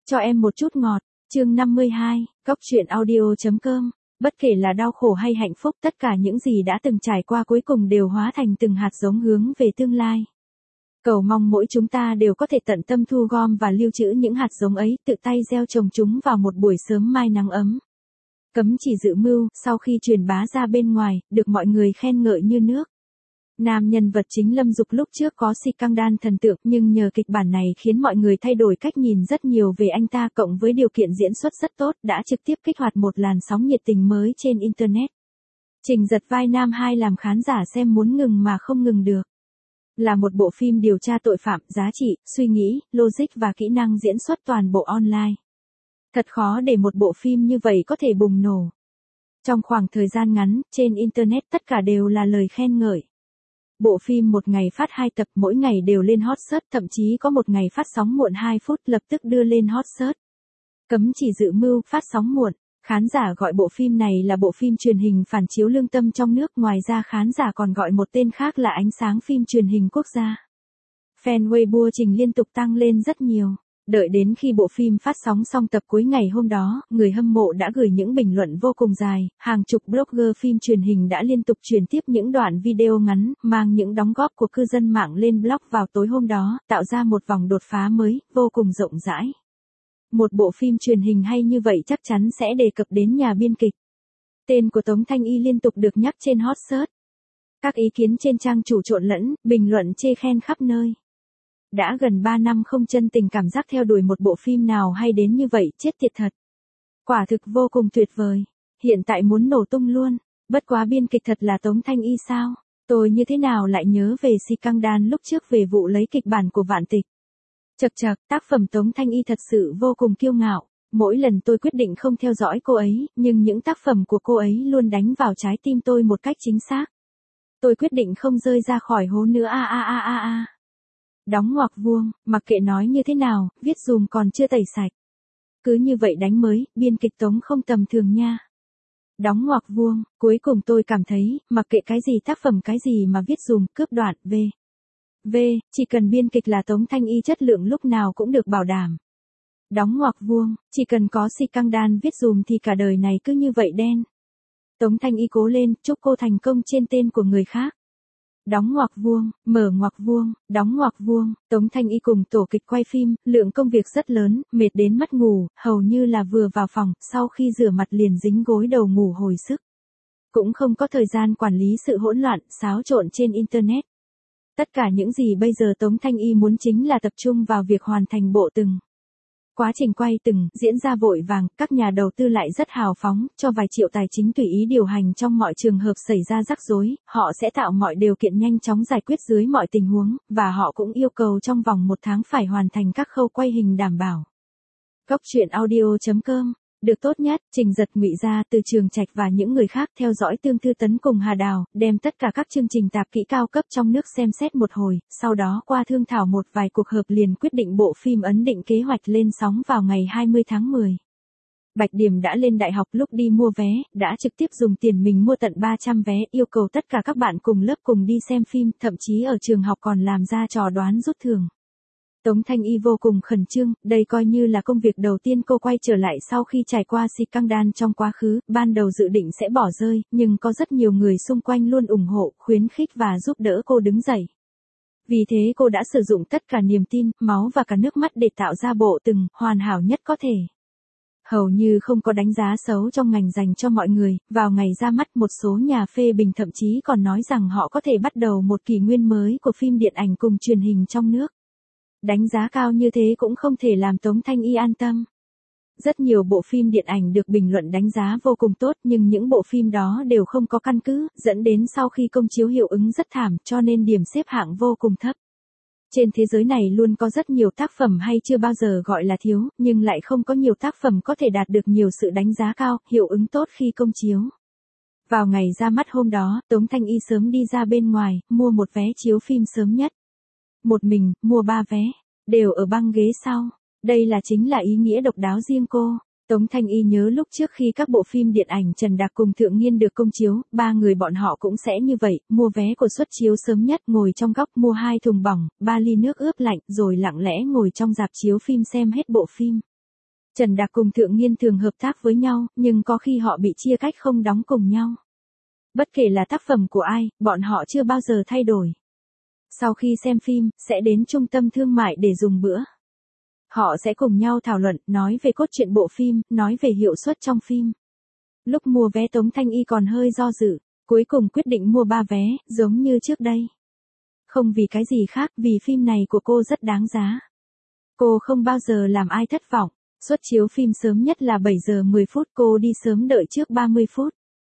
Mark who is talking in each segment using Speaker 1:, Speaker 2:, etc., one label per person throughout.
Speaker 1: Cho em một chút ngọt, chương 52, Cốc truyện audio.com. Bất kể là đau khổ hay hạnh phúc, tất cả những gì đã từng trải qua cuối cùng đều hóa thành từng hạt giống hướng về tương lai. Cầu mong mỗi chúng ta đều có thể tận tâm thu gom và lưu trữ những hạt giống ấy, tự tay gieo trồng chúng vào một buổi sớm mai nắng ấm. Cấm chỉ dự mưu, sau khi truyền bá ra bên ngoài, được mọi người khen ngợi như nước. Nam nhân vật chính Lâm Dục lúc trước có scandal thần tượng, nhưng nhờ kịch bản này khiến mọi người thay đổi cách nhìn rất nhiều về anh ta, cộng với điều kiện diễn xuất rất tốt, đã trực tiếp kích hoạt một làn sóng nhiệt tình mới trên Internet. Trình Giật vai nam 2 làm khán giả xem muốn ngừng mà không ngừng được. Là một bộ phim điều tra tội phạm, giá trị, suy nghĩ, logic và kỹ năng diễn xuất toàn bộ online. Thật khó để một bộ phim như vậy có thể bùng nổ. Trong khoảng thời gian ngắn, trên Internet tất cả đều là lời khen ngợi. Bộ phim một ngày phát 2 tập, mỗi ngày đều lên hot search, thậm chí có một ngày phát sóng muộn 2 phút lập tức đưa lên hot search. Cấm chỉ dự mưu, phát sóng muộn. Khán giả gọi bộ phim này là bộ phim truyền hình phản chiếu lương tâm trong nước, ngoài ra khán giả còn gọi một tên khác là ánh sáng phim truyền hình quốc gia. Fan Weibo trình liên tục tăng lên rất nhiều. Đợi đến khi bộ phim phát sóng xong tập cuối ngày hôm đó, người hâm mộ đã gửi những bình luận vô cùng dài, hàng chục blogger phim truyền hình đã liên tục truyền tiếp những đoạn video ngắn, mang những đóng góp của cư dân mạng lên blog vào tối hôm đó, tạo ra một vòng đột phá mới, vô cùng rộng rãi. Một bộ phim truyền hình hay như vậy chắc chắn sẽ đề cập đến nhà biên kịch. Tên của Tống Thanh Y liên tục được nhắc trên hot search. Các ý kiến trên trang chủ trộn lẫn, bình luận chê khen khắp nơi. Đã gần 3 năm không chân tình cảm giác theo đuổi một bộ phim nào hay đến như vậy, chết tiệt thật. Quả thực vô cùng tuyệt vời. Hiện tại muốn nổ tung luôn. Bất quá biên kịch thật là Tống Thanh Y sao? Tôi như thế nào lại nhớ về scandal lúc trước về vụ lấy kịch bản của Vạn Tịch. Chậc chậc, tác phẩm Tống Thanh Y thật sự vô cùng kiêu ngạo. Mỗi lần tôi quyết định không theo dõi cô ấy, nhưng những tác phẩm của cô ấy luôn đánh vào trái tim tôi một cách chính xác. Tôi quyết định không rơi ra khỏi hố nữa Đóng ngoặc vuông, mặc kệ nói như thế nào, viết dùm còn chưa tẩy sạch. Cứ như vậy đánh mới, biên kịch Tống không tầm thường nha. Đóng ngoặc vuông, cuối cùng tôi cảm thấy, mặc kệ cái gì tác phẩm cái gì mà viết dùm, cướp đoạn, chỉ cần biên kịch là Tống Thanh Y chất lượng lúc nào cũng được bảo đảm. Đóng ngoặc vuông, chỉ cần có scandal viết dùm thì cả đời này cứ như vậy đen. Tống Thanh Y cố lên, chúc cô thành công trên tên của người khác. Đóng ngoặc vuông, mở ngoặc vuông, đóng ngoặc vuông, Tống Thanh Y cùng tổ kịch quay phim, lượng công việc rất lớn, mệt đến mất ngủ, hầu như là vừa vào phòng, sau khi rửa mặt liền dính gối đầu ngủ hồi sức. Cũng không có thời gian quản lý sự hỗn loạn, xáo trộn trên Internet. Tất cả những gì bây giờ Tống Thanh Y muốn chính là tập trung vào việc hoàn thành bộ từng. Quá trình quay từng diễn ra vội vàng, các nhà đầu tư lại rất hào phóng, cho vài triệu tài chính tùy ý điều hành trong mọi trường hợp xảy ra rắc rối, họ sẽ tạo mọi điều kiện nhanh chóng giải quyết dưới mọi tình huống, và họ cũng yêu cầu trong vòng 1 tháng phải hoàn thành các khâu quay hình đảm bảo. Cốc truyện audio.com. Được tốt nhất, Trình Giật, Ngụy Gia, Từ Trường Trạch và những người khác theo dõi Tương Thư Tấn cùng Hà Đào, đem tất cả các chương trình tạp kỹ cao cấp trong nước xem xét một hồi, sau đó qua thương thảo một vài cuộc họp liền quyết định bộ phim ấn định kế hoạch lên sóng vào ngày 20 tháng 10. Bạch Điểm đã lên đại học, lúc đi mua vé, đã trực tiếp dùng tiền mình mua tận 300 vé, yêu cầu tất cả các bạn cùng lớp cùng đi xem phim, thậm chí ở trường học còn làm ra trò đoán rút thưởng. Tống Thanh Y vô cùng khẩn trương, đây coi như là công việc đầu tiên cô quay trở lại sau khi trải qua scandal trong quá khứ, ban đầu dự định sẽ bỏ rơi, nhưng có rất nhiều người xung quanh luôn ủng hộ, khuyến khích và giúp đỡ cô đứng dậy. Vì thế cô đã sử dụng tất cả niềm tin, máu và cả nước mắt để tạo ra bộ từng, hoàn hảo nhất có thể. Hầu như không có đánh giá xấu trong ngành dành cho mọi người, vào ngày ra mắt một số nhà phê bình thậm chí còn nói rằng họ có thể bắt đầu một kỷ nguyên mới của phim điện ảnh cùng truyền hình trong nước. Đánh giá cao như thế cũng không thể làm Tống Thanh Y an tâm. Rất nhiều bộ phim điện ảnh được bình luận đánh giá vô cùng tốt, nhưng những bộ phim đó đều không có căn cứ, dẫn đến sau khi công chiếu hiệu ứng rất thảm, cho nên điểm xếp hạng vô cùng thấp. Trên thế giới này luôn có rất nhiều tác phẩm hay chưa bao giờ gọi là thiếu, nhưng lại không có nhiều tác phẩm có thể đạt được nhiều sự đánh giá cao, hiệu ứng tốt khi công chiếu. Vào ngày ra mắt hôm đó, Tống Thanh Y sớm đi ra bên ngoài, mua một vé chiếu phim sớm nhất. Một mình, mua 3 vé, đều ở băng ghế sau. Đây là chính là ý nghĩa độc đáo riêng cô. Tống Thanh Y nhớ lúc trước khi các bộ phim điện ảnh Trần Đạc cùng Thượng Nghiên được công chiếu, 3 người bọn họ cũng sẽ như vậy, mua vé của suất chiếu sớm nhất, ngồi trong góc, mua 2 thùng bỏng, 3 ly nước ướp lạnh, rồi lặng lẽ ngồi trong rạp chiếu phim xem hết bộ phim. Trần Đạc cùng Thượng Nghiên thường hợp tác với nhau, nhưng có khi họ bị chia cách không đóng cùng nhau. Bất kể là tác phẩm của ai, bọn họ chưa bao giờ thay đổi. Sau khi xem phim, sẽ đến trung tâm thương mại để dùng bữa. Họ sẽ cùng nhau thảo luận, nói về cốt truyện bộ phim, nói về hiệu suất trong phim. Lúc mua vé Tống Thanh Y còn hơi do dự, cuối cùng quyết định mua 3 vé, giống như trước đây. Không vì cái gì khác, vì phim này của cô rất đáng giá. Cô không bao giờ làm ai thất vọng. Suất chiếu phim sớm nhất là 7 giờ 10 phút, cô đi sớm đợi trước 30 phút.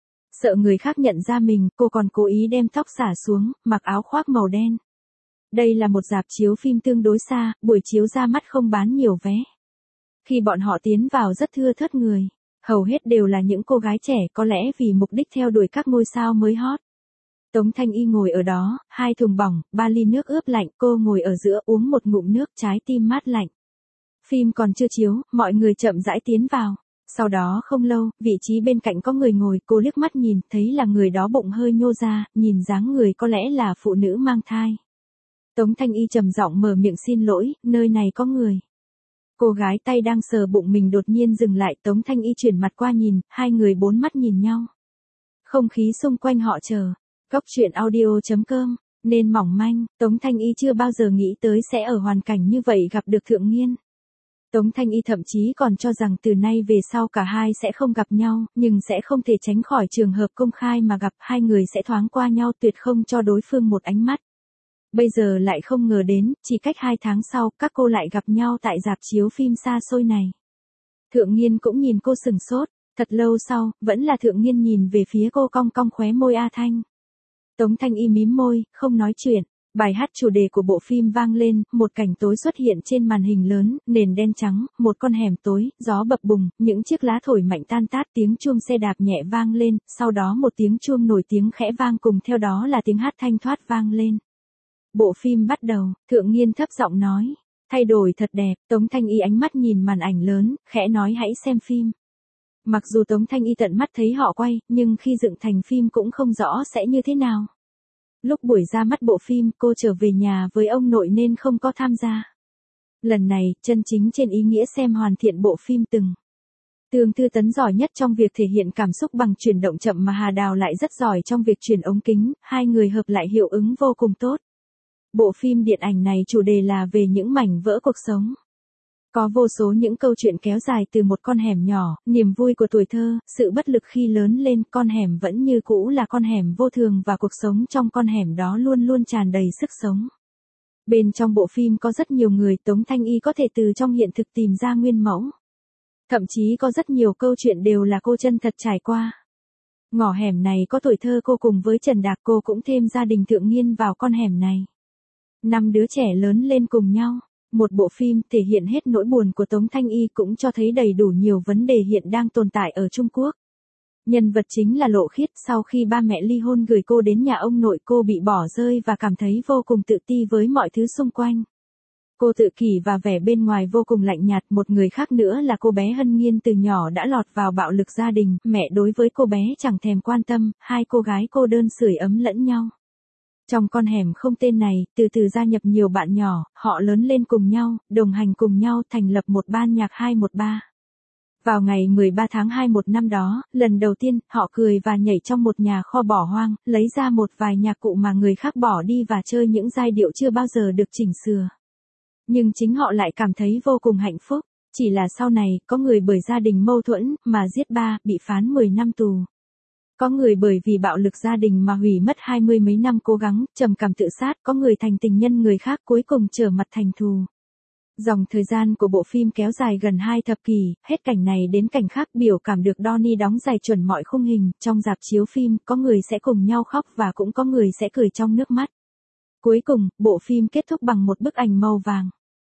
Speaker 1: Sợ người khác nhận ra mình, cô còn cố ý đem tóc xả xuống, mặc áo khoác màu đen. Đây là một rạp chiếu phim tương đối xa, buổi chiếu ra mắt không bán nhiều vé. Khi bọn họ tiến vào rất thưa thớt người, hầu hết đều là những cô gái trẻ, có lẽ vì mục đích theo đuổi các ngôi sao mới hot. Tống Thanh Y ngồi ở đó, 2 thùng bỏng, 3 ly nước ướp lạnh, cô ngồi ở giữa uống một ngụm nước, trái tim mát lạnh. Phim còn chưa chiếu, mọi người chậm rãi tiến vào. Sau đó không lâu, vị trí bên cạnh có người ngồi, cô liếc mắt nhìn, thấy là người đó bụng hơi nhô ra, nhìn dáng người có lẽ là phụ nữ mang thai. Tống Thanh Y trầm giọng mở miệng xin lỗi, nơi này có người. Cô gái tay đang sờ bụng mình đột nhiên dừng lại, Tống Thanh Y chuyển mặt qua nhìn, hai người bốn mắt nhìn nhau. Không khí xung quanh họ chờ. Cóc truyện audio.com, nên mỏng manh, Tống Thanh Y chưa bao giờ nghĩ tới sẽ ở hoàn cảnh như vậy gặp được Thượng Nghiên. Tống Thanh Y thậm chí còn cho rằng từ nay về sau cả hai sẽ không gặp nhau, nhưng sẽ không thể tránh khỏi trường hợp công khai mà gặp, hai người sẽ thoáng qua nhau tuyệt không cho đối phương một ánh mắt. Bây giờ lại không ngờ đến, chỉ cách 2 tháng sau, các cô lại gặp nhau tại rạp chiếu phim xa xôi này. Thượng Nghiên cũng nhìn cô sừng sốt, thật lâu sau, vẫn là Thượng Nghiên nhìn về phía cô cong cong khóe môi A Thanh. Tống Thanh Y mím môi, không nói chuyện. Bài hát chủ đề của bộ phim vang lên, một cảnh tối xuất hiện trên màn hình lớn, nền đen trắng, một con hẻm tối, gió bập bùng, những chiếc lá thổi mạnh tan tát, tiếng chuông xe đạp nhẹ vang lên, sau đó một tiếng chuông nổi tiếng khẽ vang cùng theo đó là tiếng hát thanh thoát vang lên. Bộ phim bắt đầu, Thượng Nghiên thấp giọng nói, thay đổi thật đẹp, Tống Thanh Y ánh mắt nhìn màn ảnh lớn, khẽ nói hãy xem phim. Mặc dù Tống Thanh Y tận mắt thấy họ quay, nhưng khi dựng thành phim cũng không rõ sẽ như thế nào. Lúc buổi ra mắt bộ phim, cô trở về nhà với ông nội nên không có tham gia. Lần này, chân chính trên ý nghĩa xem hoàn thiện bộ phim từng. Tương Tư Tấn giỏi nhất trong việc thể hiện cảm xúc bằng chuyển động chậm mà Hà Đào lại rất giỏi trong việc chuyển ống kính, hai người hợp lại hiệu ứng vô cùng tốt. Bộ phim điện ảnh này chủ đề là về những mảnh vỡ cuộc sống. Có vô số những câu chuyện kéo dài từ một con hẻm nhỏ, niềm vui của tuổi thơ, sự bất lực khi lớn lên, con hẻm vẫn như cũ là con hẻm vô thường và cuộc sống trong con hẻm đó luôn luôn tràn đầy sức sống. Bên trong bộ phim có rất nhiều người, Tống Thanh Y có thể từ trong hiện thực tìm ra nguyên mẫu. Thậm chí có rất nhiều câu chuyện đều là cô chân thật trải qua. Ngõ hẻm này có tuổi thơ cô cùng với Trần Đạc, cô cũng thêm gia đình Thượng Nghiên vào con hẻm này. 5 đứa trẻ lớn lên cùng nhau. Một bộ phim thể hiện hết nỗi buồn của Tống Thanh Y cũng cho thấy đầy đủ nhiều vấn đề hiện đang tồn tại ở Trung Quốc. Nhân vật chính là Lộ Khiết, sau khi ba mẹ ly hôn gửi cô đến nhà ông nội, cô bị bỏ rơi và cảm thấy vô cùng tự ti với mọi thứ xung quanh. Cô tự kỷ và vẻ bên ngoài vô cùng lạnh nhạt. Một người khác nữa là cô bé Hân Nghiên, từ nhỏ đã lọt vào bạo lực gia đình, mẹ đối với cô bé chẳng thèm quan tâm, hai cô gái cô đơn sưởi ấm lẫn nhau. Trong con hẻm không tên này, từ từ gia nhập nhiều bạn nhỏ, họ lớn lên cùng nhau, đồng hành cùng nhau, thành lập một ban nhạc 213. Vào ngày 13 tháng 2 một năm đó, lần đầu tiên, họ cười và nhảy trong một nhà kho bỏ hoang, lấy ra một vài nhạc cụ mà người khác bỏ đi và chơi những giai điệu chưa bao giờ được chỉnh sửa. Nhưng chính họ lại cảm thấy vô cùng hạnh phúc, chỉ là sau này, có người bởi gia đình mâu thuẫn, mà giết ba, bị phán 10 năm tù. Có người bởi vì bạo lực gia đình mà hủy mất 20 mấy năm cố gắng, trầm cảm tự sát, có người thành tình nhân người khác cuối cùng trở mặt thành thù. Dòng thời gian của bộ phim kéo dài gần 2 thập kỷ, hết cảnh này đến cảnh khác, biểu cảm được Donnie đóng dài chuẩn mọi khung hình. Trong rạp chiếu phim, có người sẽ cùng nhau khóc và cũng có người sẽ cười trong nước mắt. Cuối cùng, bộ phim kết thúc bằng một bức ảnh màu vàng.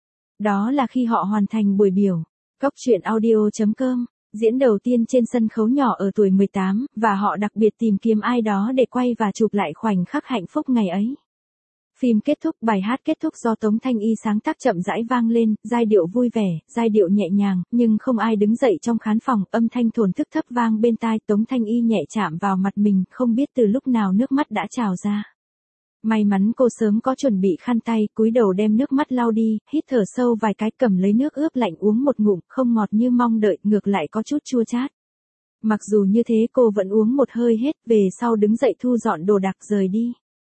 Speaker 1: Đó là khi họ hoàn thành buổi biểu. Cóc truyện audio.com, diễn đầu tiên trên sân khấu nhỏ ở tuổi 18, và họ đặc biệt tìm kiếm ai đó để quay và chụp lại khoảnh khắc hạnh phúc ngày ấy. Phim kết thúc, bài hát kết thúc do Tống Thanh Y sáng tác chậm rãi vang lên, giai điệu vui vẻ, giai điệu nhẹ nhàng, nhưng không ai đứng dậy trong khán phòng, âm thanh thổn thức thấp vang bên tai, Tống Thanh Y nhẹ chạm vào mặt mình, không biết từ lúc nào nước mắt đã trào ra. May mắn cô sớm có chuẩn bị khăn tay, cúi đầu đem nước mắt lau đi, hít thở sâu vài cái, cầm lấy nước ướp lạnh uống một ngụm, không ngọt như mong đợi, ngược lại có chút chua chát. Mặc dù như thế cô vẫn uống một hơi hết, về sau đứng dậy thu dọn đồ đạc rời đi.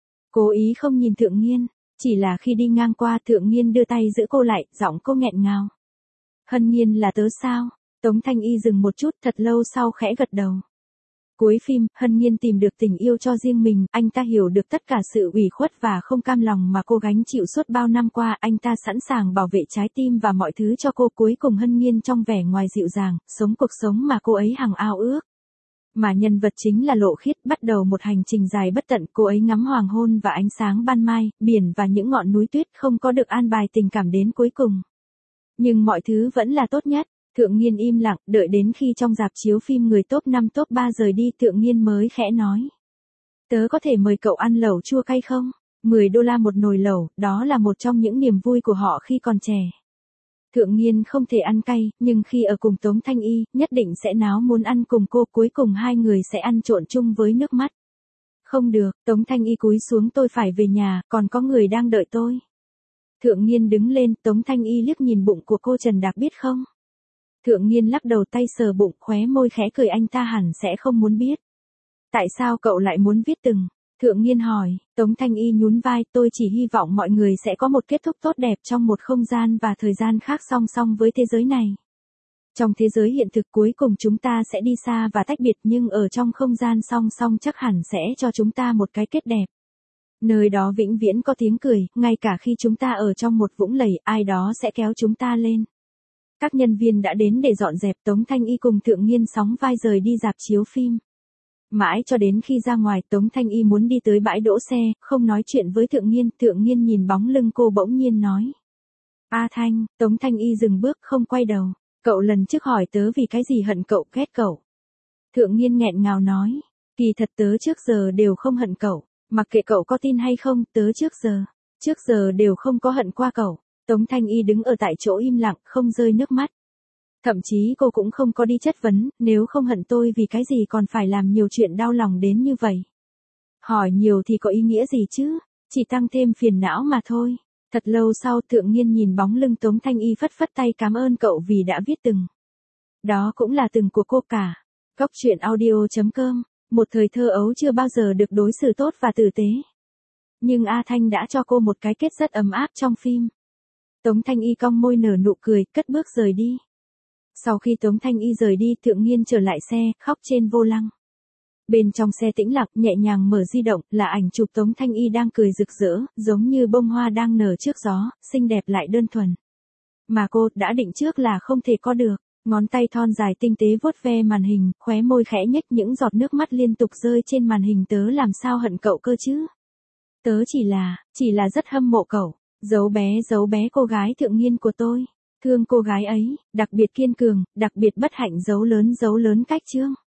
Speaker 1: Cố ý không nhìn Thượng Nghiên, chỉ là khi đi ngang qua Thượng Nghiên đưa tay giữ cô lại, giọng cô nghẹn ngào. Hân Nghiên là tớ sao? Tống Thanh Y dừng một chút, thật lâu sau khẽ gật đầu. Cuối phim, Hân Nghiên tìm được tình yêu cho riêng mình, anh ta hiểu được tất cả sự ủy khuất và không cam lòng mà cô gánh chịu suốt bao năm qua, anh ta sẵn sàng bảo vệ trái tim và mọi thứ cho cô. Cuối cùng Hân Nghiên trong vẻ ngoài dịu dàng, sống cuộc sống mà cô ấy hằng ao ước. Mà nhân vật chính là Lộ Khiết, bắt đầu một hành trình dài bất tận, cô ấy ngắm hoàng hôn và ánh sáng ban mai, biển và những ngọn núi tuyết, không có được an bài tình cảm đến cuối cùng. Nhưng mọi thứ vẫn là tốt nhất. Thượng Nghiên im lặng, đợi đến khi trong rạp chiếu phim người top 5 top 3 rời đi, Thượng Nghiên mới khẽ nói. Tớ có thể mời cậu ăn lẩu chua cay không? $10 một nồi lẩu, đó là một trong những niềm vui của họ khi còn trẻ. Thượng Nghiên không thể ăn cay, nhưng khi ở cùng Tống Thanh Y, nhất định sẽ náo muốn ăn cùng cô, cuối cùng hai người sẽ ăn trộn chung với nước mắt. Không được, Tống Thanh Y cúi xuống, tôi phải về nhà, còn có người đang đợi tôi. Thượng Nghiên đứng lên, Tống Thanh Y liếc nhìn bụng của cô, Trần Đạc biết không? Thượng Nghiên lắc đầu, tay sờ bụng, khóe môi khẽ cười, anh ta hẳn sẽ không muốn biết. Tại sao cậu lại muốn viết từng? Thượng Nghiên hỏi. Tống Thanh Y nhún vai, tôi chỉ hy vọng mọi người sẽ có một kết thúc tốt đẹp trong một không gian và thời gian khác song song với thế giới này. Trong thế giới hiện thực cuối cùng chúng ta sẽ đi xa và tách biệt, nhưng ở trong không gian song song chắc hẳn sẽ cho chúng ta một cái kết đẹp. Nơi đó vĩnh viễn có tiếng cười, ngay cả khi chúng ta ở trong một vũng lầy, ai đó sẽ kéo chúng ta lên. Các nhân viên đã đến để dọn dẹp, Tống Thanh Y cùng Thượng Nghiên sóng vai rời đi rạp chiếu phim. Mãi cho đến khi ra ngoài, Tống Thanh Y muốn đi tới bãi đỗ xe, không nói chuyện với Thượng Nghiên nhìn bóng lưng cô bỗng nhiên nói. A Thanh, Tống Thanh Y dừng bước không quay đầu. Cậu lần trước hỏi tớ vì cái gì hận cậu, ghét cậu. Thượng Nghiên nghẹn ngào nói. Kỳ thật tớ trước giờ đều không hận cậu, mặc kệ cậu có tin hay không, tớ trước giờ đều không có hận qua cậu. Tống Thanh Y đứng ở tại chỗ im lặng, không rơi nước mắt. Thậm chí cô cũng không có đi chất vấn, nếu không hận tôi vì cái gì còn phải làm nhiều chuyện đau lòng đến như vậy. Hỏi nhiều thì có ý nghĩa gì chứ, chỉ tăng thêm phiền não mà thôi. Thật lâu sau Thượng Nghiên nhìn bóng lưng Tống Thanh Y phất phất tay, cảm ơn cậu vì đã viết từng. Đó cũng là từng của cô cả. Góc truyện audio.com, một thời thơ ấu chưa bao giờ được đối xử tốt và tử tế. Nhưng A Thanh đã cho cô một cái kết rất ấm áp trong phim. Tống Thanh Y cong môi nở nụ cười, cất bước rời đi. Sau khi Tống Thanh Y rời đi, Thượng Nghiên trở lại xe, khóc trên vô lăng. Bên trong xe tĩnh lặng, nhẹ nhàng mở di động, là ảnh chụp Tống Thanh Y đang cười rực rỡ, giống như bông hoa đang nở trước gió, xinh đẹp lại đơn thuần. Mà cô đã định trước là không thể có được, ngón tay thon dài tinh tế vuốt ve màn hình, khóe môi khẽ nhếch, những giọt nước mắt liên tục rơi trên màn hình. Tớ làm sao hận cậu cơ chứ? Tớ chỉ là rất hâm mộ cậu. Giấu bé cô gái Thượng Nghiên của tôi. Thương cô gái ấy, đặc biệt kiên cường, đặc biệt bất hạnh, giấu lớn cách chương.